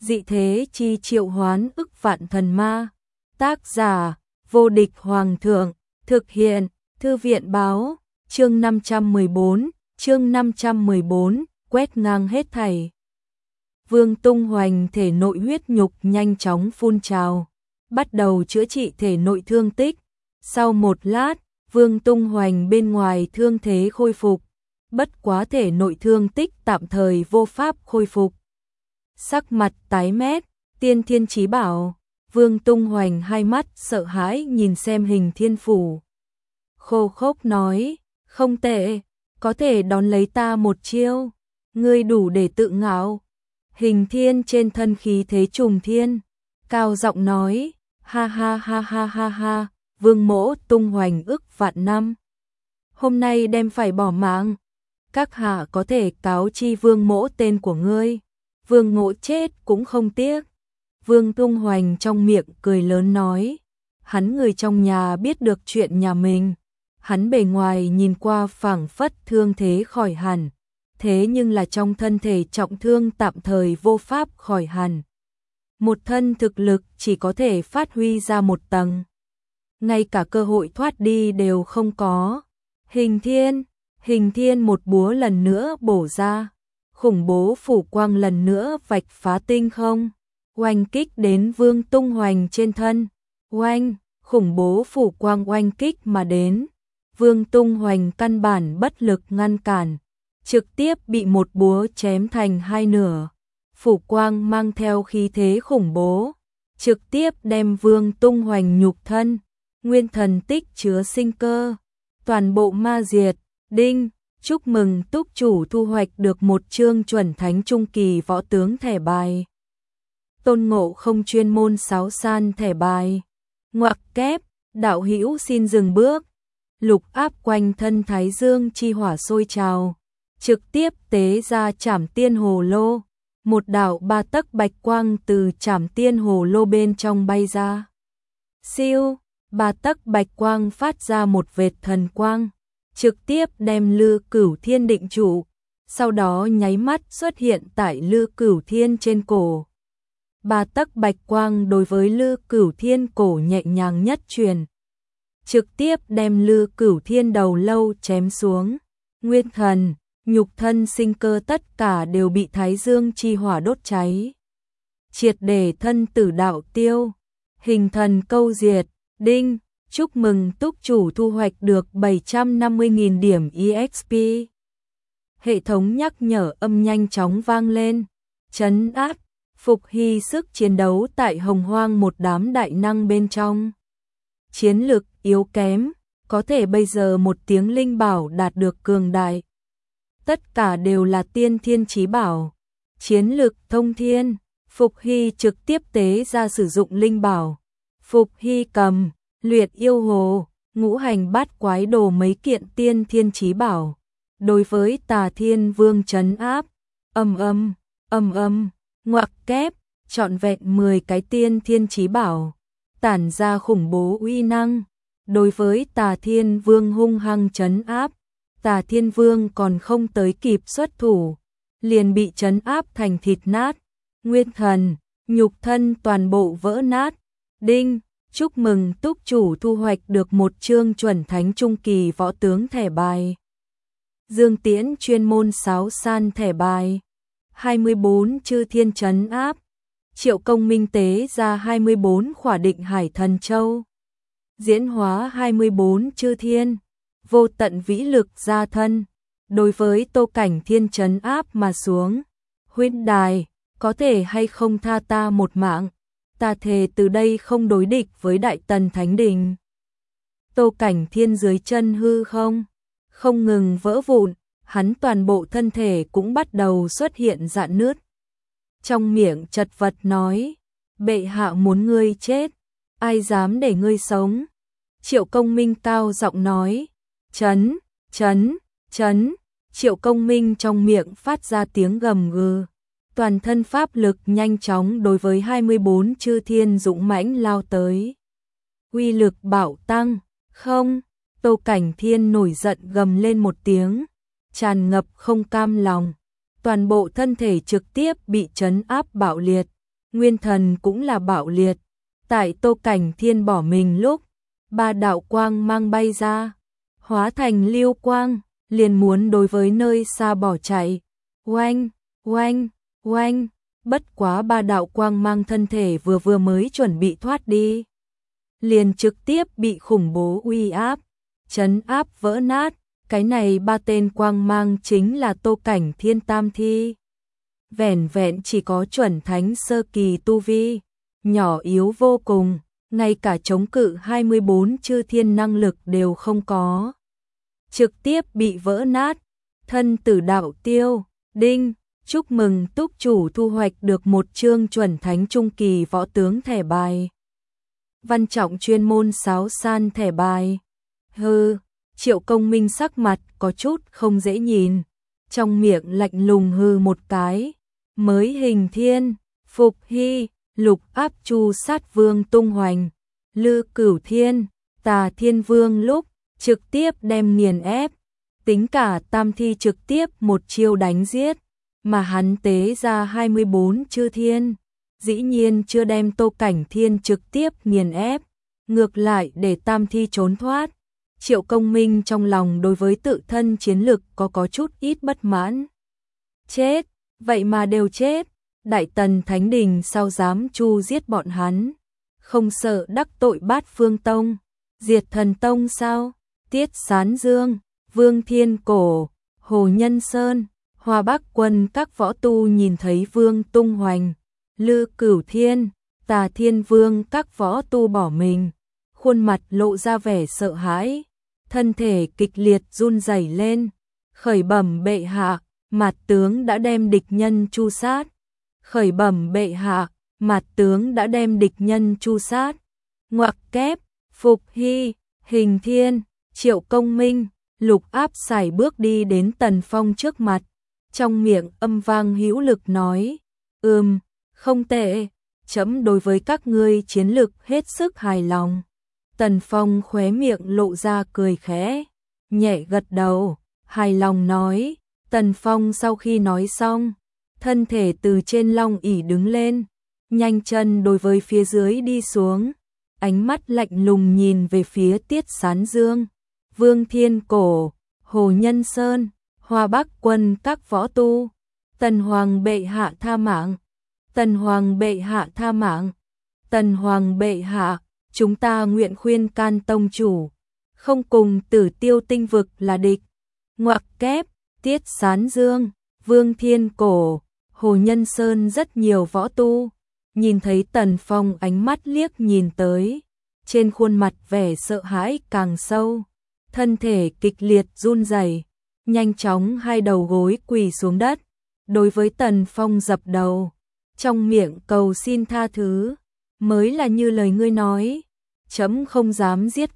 Dị thế chi triệu hoán ức vạn thần ma. Tác giả: Vô địch hoàng thượng. Thực hiện: Thư viện báo. Chương 514, quét ngang hết thảy. Vương Tung Hoành thể nội huyết nhục nhanh chóng phun trào, bắt đầu chữa trị thể nội thương tích. Sau một lát, Vương Tung Hoành bên ngoài thương thế khôi phục, bất quá thể nội thương tích tạm thời vô pháp khôi phục. Sắc mặt tái mét, tiên thiên chí bảo. Vương Tung Hoành hai mắt sợ hãi nhìn xem Hình Thiên Phủ. Khô khốc nói, không tệ, có thể đón lấy ta một chiêu, ngươi đủ để tự ngạo. Hình Thiên trên thân khí thế trùng thiên, cao giọng nói, ha ha ha ha ha ha, Vương mỗ Tung Hoành ức vạn năm, hôm nay đem phải bỏ mạng. Các hạ có thể cáo chi Vương mỗ tên của ngươi, Vương mỗ chết cũng không tiếc. Vương Tung Hoành trong miệng cười lớn nói, hắn người trong nhà biết được chuyện nhà mình, hắn bề ngoài nhìn qua phảng phất thương thế khỏi hẳn, thế nhưng là trong thân thể trọng thương tạm thời vô pháp khỏi hẳn. Một thân thực lực chỉ có thể phát huy ra một tầng, ngay cả cơ hội thoát đi đều không có. Hình Thiên một búa lần nữa bổ ra, khủng bố phủ quang lần nữa vạch phá tinh không, oanh kích đến Vương Tung Hoành trên thân. Oanh, khủng bố phủ quang oanh kích mà đến, Vương Tung Hoành căn bản bất lực ngăn cản, trực tiếp bị một búa chém thành hai nửa. Phủ quang mang theo khí thế khủng bố, trực tiếp đem Vương Tung Hoành nhục thân, nguyên thần tích chứa sinh cơ, toàn bộ ma diệt. Đinh, chúc mừng túc chủ thu hoạch được một chương chuẩn thánh trung kỳ võ tướng thẻ bài. Tôn Ngộ Không chuyên môn 6 san thẻ bài. Ngoặc kép, đạo hữu xin dừng bước. Lục áp quanh thân Thái Dương chi hỏa sôi trào, trực tiếp tế ra Trảm Tiên Hồ Lô. Một đạo 3 tấc bạch quang từ Trảm Tiên Hồ Lô bên trong bay ra. Siêu, 3 tấc bạch quang phát ra một vệt thần quang, trực tiếp đem Lư Cửu Thiên định trụ, sau đó nháy mắt xuất hiện tại Lư Cửu Thiên trên cổ. 3 tấc bạch quang đối với Lư Cửu Thiên cổ nhẹ nhàng nhất truyền, trực tiếp đem Lư Cửu Thiên đầu lâu chém xuống. Nguyên thần, nhục thân sinh cơ tất cả đều bị Thái Dương chi hỏa đốt cháy, triệt để thân tử đạo tiêu, hình thần câu diệt. Đinh, chúc mừng túc chủ thu hoạch được 750.000 điểm EXP. Hệ thống nhắc nhở âm nhanh chóng vang lên, trấn áp, phục hy sức chiến đấu tại Hồng Hoang một đám đại năng bên trong. Chiến lực yếu kém, có thể bây giờ một tiếng linh bảo đạt được cường đại. Tất cả đều là tiên thiên chí bảo. Chiến lực thông thiên, Phục Hy trực tiếp tế ra sử dụng linh bảo. Phục Hy cầm, Luyện Yêu Hồ, Ngũ Hành Bát Quái Đồ mấy kiện tiên thiên chí bảo. Đối với Tà Thiên Vương trấn áp, ngoặc kép, trọn vẹn 10 cái tiên thiên chí bảo, tản ra khủng bố uy năng. Đối với Tà Thiên Vương hung hăng trấn áp, Tà Thiên Vương còn không tới kịp xuất thủ, liền bị trấn áp thành thịt nát, nguyên thần, nhục thân toàn bộ vỡ nát. Đinh, chúc mừng túc chủ thu hoạch được một chương chuẩn thánh trung kỳ võ tướng thẻ bài. Dương Tiễn chuyên môn 6 san thẻ bài. 24 chư thiên trấn áp. Triệu Công Minh tế ra 24 khỏa định hải thần châu. Diễn hóa 24 chư thiên, vô tận vĩ lực gia thân, đối với Tô Cảnh Thiên trấn áp mà xuống. Huyễn đài, có thể hay không tha ta một mạng, ta thề từ đây không đối địch với Đại Tần Thánh Đình. Tô Cảnh Thiên dưới chân hư không ngừng vỡ vụn, hắn toàn bộ thân thể cũng bắt đầu xuất hiện rạn nứt. Trong miệng chật vật nói, bệ hạ muốn ngươi chết, ai dám để ngươi sống. Triệu Công Minh cao giọng nói, chấn. Triệu Công Minh trong miệng phát ra tiếng gầm gừ, toàn thân pháp lực nhanh chóng đối với 24 chư thiên dũng mãnh lao tới. Uy lực bạo tăng, không, Tô Cảnh Thiên nổi giận gầm lên một tiếng, tràn ngập không cam lòng, toàn bộ thân thể trực tiếp bị trấn áp bạo liệt, Nguyên thần cũng là bạo liệt. Tại Tô Cảnh Thiên bỏ mình lúc, 3 đạo quang mang bay ra, hóa thành lưu quang, liền muốn đối với nơi xa bỏ chạy. Oanh, oanh, oanh, bất quá 3 đạo quang mang thân thể vừa mới chuẩn bị thoát đi, liền trực tiếp bị khủng bố uy áp, trấn áp vỡ nát. Cái này 3 tên quang mang chính là Tô Cảnh Thiên tam thi. Vẻn vẹn chỉ có chuẩn thánh sơ kỳ tu vi, nhỏ yếu vô cùng, ngay cả chống cự 24 chư thiên năng lực đều không có. Trực tiếp bị vỡ nát, thân tử đạo tiêu. Đinh, chúc mừng túc chủ thu hoạch được một chương chuẩn thánh trung kỳ võ tướng thẻ bài. Văn trọng chuyên môn sáo san thẻ bài. Hừ, Triệu Công Minh sắc mặt có chút không dễ nhìn, trong miệng lạnh lùng hừ một cái. Mới hình thiên, Phục Hy, Lục Áp Chu Sát Vương tung hoành, Lư Cửu Thiên, Tà Thiên Vương lúc trực tiếp đem nghiền ép, tính cả tam thi trực tiếp một chiêu đánh giết, mà hắn tế ra 24 chư thiên, dĩ nhiên chưa đem Tô Cảnh Thiên trực tiếp nghiền ép, ngược lại để tam thi trốn thoát. Triệu Công Minh trong lòng đối với tự thân chiến lực có chút ít bất mãn. Chết, vậy mà đều chết, Đại Tần Thánh Đình sao dám chu giết bọn hắn, không sợ đắc tội Bát Phương Tông, Diệt Thần Tông sao? Tiết Sán Dương, Vương Thiên Cổ, Hồ Nhân Sơn, Hoa Bắc Quân các võ tu nhìn thấy Vương Tung Hoành, Lư Cửu Thiên, Tà Thiên Vương các võ tu bỏ mình, khuôn mặt lộ ra vẻ sợ hãi, thân thể kịch liệt run rẩy lên, khởi bẩm bệ hạ, Mạt tướng đã đem địch nhân chu sát. Khởi bẩm bệ hạ, Mạt tướng đã đem địch nhân chu sát. Ngoặc kép, Phục Hy, Hình Thiên, Triệu Công Minh, Lục Áp sải bước đi đến Tần Phong trước mặt, trong miệng âm vang hữu lực nói, không tệ, chấm đối với các ngươi chiến lực hết sức hài lòng. Tần Phong khóe miệng lộ ra cười khẽ, nhẹ gật đầu, hài lòng nói. Tần Phong sau khi nói xong, thân thể từ trên long ỷ đứng lên, nhanh chân đối với phía dưới đi xuống, ánh mắt lạnh lùng nhìn về phía Tiết Sán Dương, Vương Thiên Cổ, Hồ Nhân Sơn, Hoa Bắc Quân các võ tu. Tần Hoàng bệ hạ tha mạng, Tần Hoàng bệ hạ tha mạng, Tần Hoàng bệ hạ, chúng ta nguyện khuyên can tông chủ, không cùng Tử Tiêu tinh vực là địch. Ngoặc kép, Tiết Sán Dương, Vương Thiên Cổ, Hồ Nhân Sơn rất nhiều võ tu, nhìn thấy Tần Phong ánh mắt liếc nhìn tới, trên khuôn mặt vẻ sợ hãi càng sâu, thân thể kịch liệt run rẩy, nhanh chóng hai đầu gối quỳ xuống đất, đối với Tần Phong dập đầu, trong miệng cầu xin tha thứ, mới là như lời ngươi nói, chấm không dám giết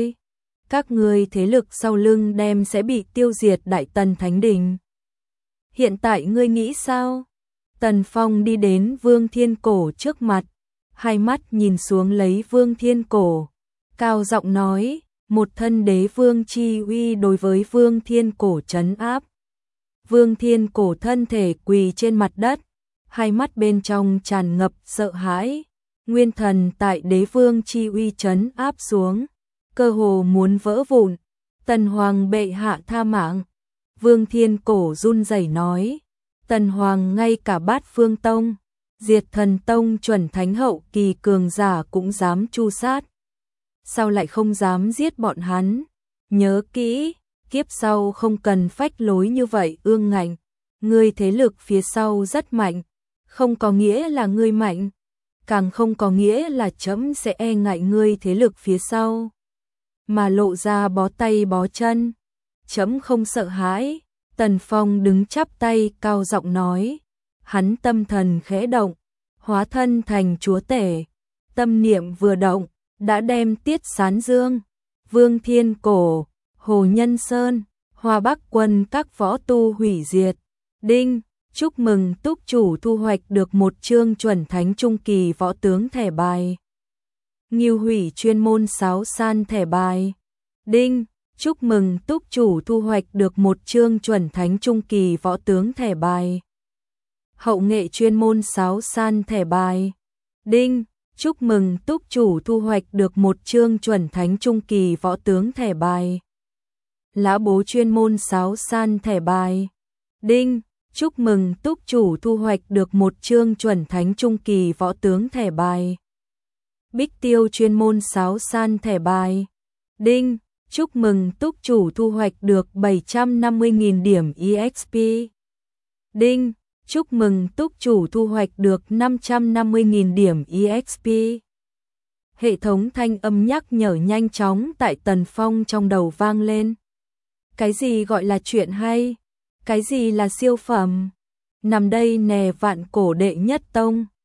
các ngươi thế lực sau lưng đem sẽ bị tiêu diệt Đại Tần Thánh Đình. Hiện tại ngươi nghĩ sao? Tần Phong đi đến Vương Thiên Cổ trước mặt, hai mắt nhìn xuống lấy Vương Thiên Cổ, cao giọng nói, một thân đế vương chi uy đối với Vương Thiên Cổ trấn áp. Vương Thiên Cổ thân thể quỳ trên mặt đất, hai mắt bên trong tràn ngập sợ hãi, nguyên thần tại đế vương chi uy trấn áp xuống, cơ hồ muốn vỡ vụn. Tần Hoàng bệ hạ tha mạng. Vương Thiên Cổ run rẩy nói, Tần Hoàng ngay cả Bát Phương Tông, Diệt Thần Tông chuẩn thánh hậu kỳ cường giả cũng dám chu sát, sao lại không dám giết bọn hắn? Nhớ kỹ, kiếp sau không cần phách lối như vậy ương ngạnh, ngươi thế lực phía sau rất mạnh, không có nghĩa là ngươi mạnh, càng không có nghĩa là chấm sẽ e ngại ngươi thế lực phía sau, mà lộ ra bó tay bó chân. Chấm không sợ hãi. Tần Phong đứng chắp tay cao giọng nói, hắn tâm thần khẽ động, hóa thân thành chúa tể, tâm niệm vừa động, đã đem Tiết Sán Dương, Vương Thiên Cổ, Hồ Nhân Sơn, Hoa Bắc Quân các võ tu hủy diệt. Đinh, chúc mừng túc chủ thu hoạch được một chương chuẩn thánh trung kỳ võ tướng thẻ bài. Ngưu hủy chuyên môn sáo san thẻ bài. Đinh, chúc mừng túc chủ thu hoạch được một chương chuẩn thánh trung kỳ võ tướng thẻ bài. Hậu nghệ chuyên môn sáo san thẻ bài. Đinh, chúc mừng túc chủ thu hoạch được một chương chuẩn thánh trung kỳ võ tướng thẻ bài. Lã bố chuyên môn sáo san thẻ bài. Đinh, chúc mừng túc chủ thu hoạch được một chương chuẩn thánh trung kỳ võ tướng thẻ bài. Bích tiêu chuyên môn sáo san thẻ bài. Đinh, chúc mừng túc chủ thu hoạch được 750.000 điểm EXP. Đinh, chúc mừng túc chủ thu hoạch được 550.000 điểm EXP. Hệ thống thanh âm nhắc nhở nhanh chóng tại Tần Phong trong đầu vang lên. Cái gì gọi là chuyện hay? Cái gì là siêu phẩm? Nằm đây nè vạn cổ đệ nhất tông.